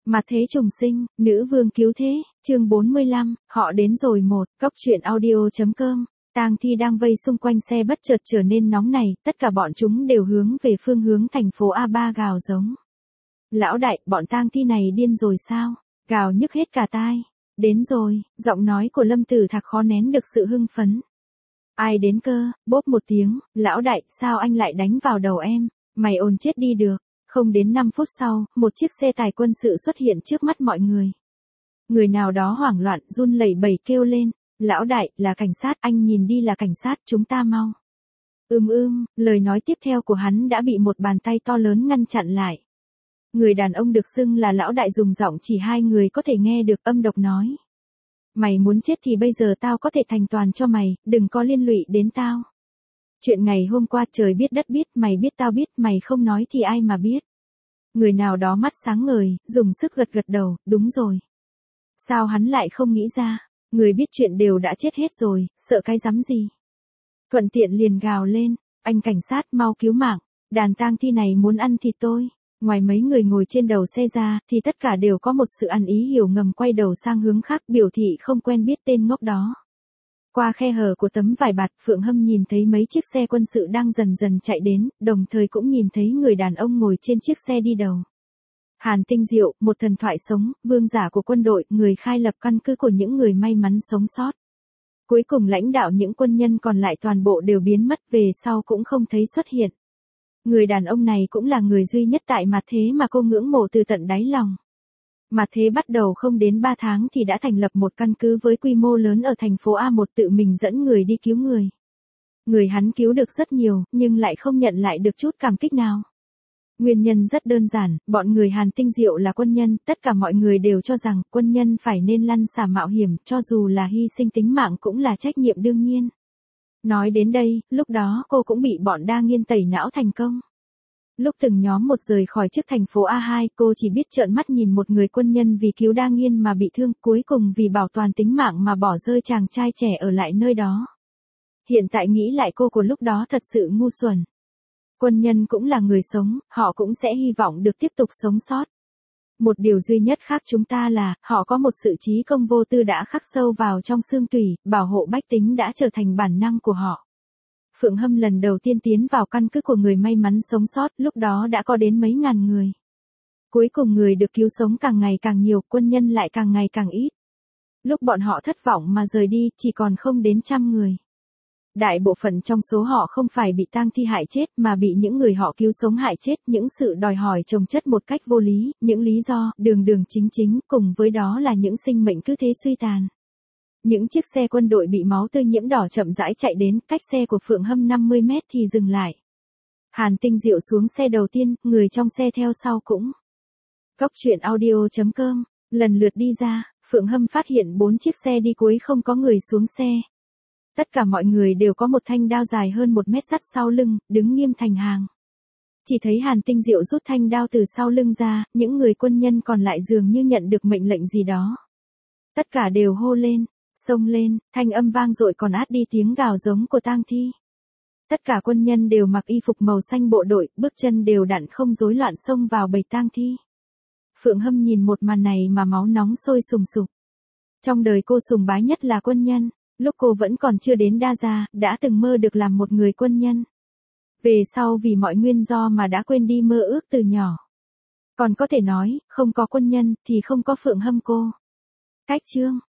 Mặt thế trùng sinh, nữ vương cứu thế, chương 45, họ đến rồi một, cốc truyện audio.com. Tang Thi đang vây xung quanh xe bất chợt trở nên nóng này, tất cả bọn chúng đều hướng về phương hướng thành phố A3 gào giống. Lão đại, bọn Tang Thi này điên rồi sao? Gào nhức hết cả tai. Đến rồi, giọng nói của Lâm Tử Thạc khó nén được sự hưng phấn. Ai đến cơ? Bốp một tiếng, lão đại, sao anh lại đánh vào đầu em? Mày ồn chết đi được. Không đến 5 phút sau, một chiếc xe tải quân sự xuất hiện trước mắt mọi người. Người nào đó hoảng loạn, run lẩy bẩy kêu lên. Lão đại, là cảnh sát, anh nhìn đi là cảnh sát, chúng ta mau. Lời nói tiếp theo của hắn đã bị một bàn tay to lớn ngăn chặn lại. Người đàn ông được xưng là lão đại dùng giọng chỉ hai người có thể nghe được âm độc nói. Mày muốn chết thì bây giờ tao có thể thành toàn cho mày, đừng có liên lụy đến tao. Chuyện ngày hôm qua trời biết đất biết, mày biết tao biết, mày không nói thì ai mà biết. Người nào đó mắt sáng ngời, dùng sức gật gật đầu, đúng rồi. Sao hắn lại không nghĩ ra, người biết chuyện đều đã chết hết rồi, sợ cái rắm gì. Thuận tiện liền gào lên, anh cảnh sát mau cứu mạng, đàn tang thi này muốn ăn thịt tôi. Ngoài mấy người ngồi trên đầu xe ra, thì tất cả đều có một sự ăn ý hiểu ngầm quay đầu sang hướng khác biểu thị không quen biết tên ngốc đó. Qua khe hở của tấm vải bạt, Phượng Hâm nhìn thấy mấy chiếc xe quân sự đang dần dần chạy đến, đồng thời cũng nhìn thấy người đàn ông ngồi trên chiếc xe đi đầu. Hàn Tinh Diệu, một thần thoại sống, vương giả của quân đội, người khai lập căn cứ của những người may mắn sống sót. Cuối cùng lãnh đạo những quân nhân còn lại toàn bộ đều biến mất, về sau cũng không thấy xuất hiện. Người đàn ông này cũng là người duy nhất tại mặt thế mà cô ngưỡng mộ từ tận đáy lòng. Mặt thế bắt đầu không đến 3 tháng thì đã thành lập một căn cứ với quy mô lớn ở thành phố A1, tự mình dẫn người đi cứu người. Người hắn cứu được rất nhiều, nhưng lại không nhận lại được chút cảm kích nào. Nguyên nhân rất đơn giản, bọn người Hàn Tinh Diệu là quân nhân, tất cả mọi người đều cho rằng quân nhân phải nên lăn xả mạo hiểm, cho dù là hy sinh tính mạng cũng là trách nhiệm đương nhiên. Nói đến đây, lúc đó cô cũng bị bọn đa nghiên tẩy não thành công. Lúc từng nhóm một rời khỏi trước thành phố A2, cô chỉ biết trợn mắt nhìn một người quân nhân vì cứu đa nghiên mà bị thương, cuối cùng vì bảo toàn tính mạng mà bỏ rơi chàng trai trẻ ở lại nơi đó. Hiện tại nghĩ lại cô của lúc đó thật sự ngu xuẩn. Quân nhân cũng là người sống, họ cũng sẽ hy vọng được tiếp tục sống sót. Một điều duy nhất khác chúng ta là, họ có một sự trí công vô tư đã khắc sâu vào trong xương tủy, bảo hộ bách tính đã trở thành bản năng của họ. Phượng Hâm lần đầu tiên tiến vào căn cứ của người may mắn sống sót, lúc đó đã có đến mấy ngàn người. Cuối cùng người được cứu sống càng ngày càng nhiều, quân nhân lại càng ngày càng ít. Lúc bọn họ thất vọng mà rời đi, chỉ còn không đến 100 người. Đại bộ phận trong số họ không phải bị tang thi hại chết mà bị những người họ cứu sống hại chết, những sự đòi hỏi chồng chất một cách vô lý, những lý do đường chính, cùng với đó là những sinh mệnh cứ thế suy tàn. Những chiếc xe quân đội bị máu tươi nhiễm đỏ chậm rãi chạy đến, cách xe của Phượng Hâm 50 mét thì dừng lại. Hàn Tinh Diệu xuống xe đầu tiên, người trong xe theo sau cũng. Cốc truyện audio.com, lần lượt đi ra, Phượng Hâm phát hiện 4 chiếc xe đi cuối không có người xuống xe. Tất cả mọi người đều có một thanh đao dài hơn 1 mét sắt sau lưng, đứng nghiêm thành hàng. Chỉ thấy Hàn Tinh Diệu rút thanh đao từ sau lưng ra, những người quân nhân còn lại dường như nhận được mệnh lệnh gì đó. Tất cả đều hô lên, xông lên, thanh âm vang dội còn át đi tiếng gào giống của tang thi. Tất cả quân nhân đều mặc y phục màu xanh bộ đội, bước chân đều đặn không rối loạn xông vào bầy tang thi. Phượng Hâm nhìn một màn này mà máu nóng sôi sùng sục. Trong đời cô sùng bái nhất là quân nhân. Lúc cô vẫn còn chưa đến Đa Gia, đã từng mơ được làm một người quân nhân. Về sau vì mọi nguyên do mà đã quên đi mơ ước từ nhỏ. Còn có thể nói, không có quân nhân, thì không có Phượng Hâm cô. Cách chương.